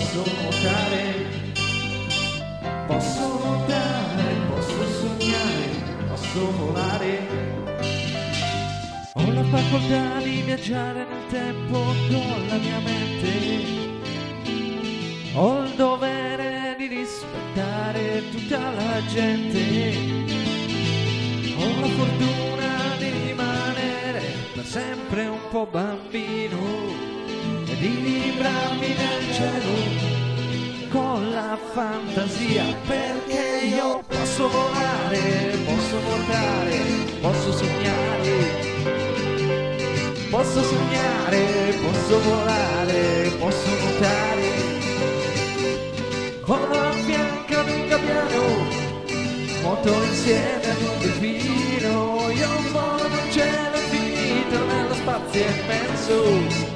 posso nuotare, posso nuotare, posso sognare, posso volare. Ho la facoltà di viaggiare nel tempo con la mia mente, ho il dovere di rispettare tutta la gente, ho la fortuna di rimanere per sempre un po' bambino e di librarmi nel cielo con la fantasia, perché io posso volare, posso nuotare, posso sognare, posso sognare, posso volare, posso nuotare. Volo a fianco ad un gabbiano, nuoto insieme ad un delfino, io volo nel cielo infinito, nello spazio immenso.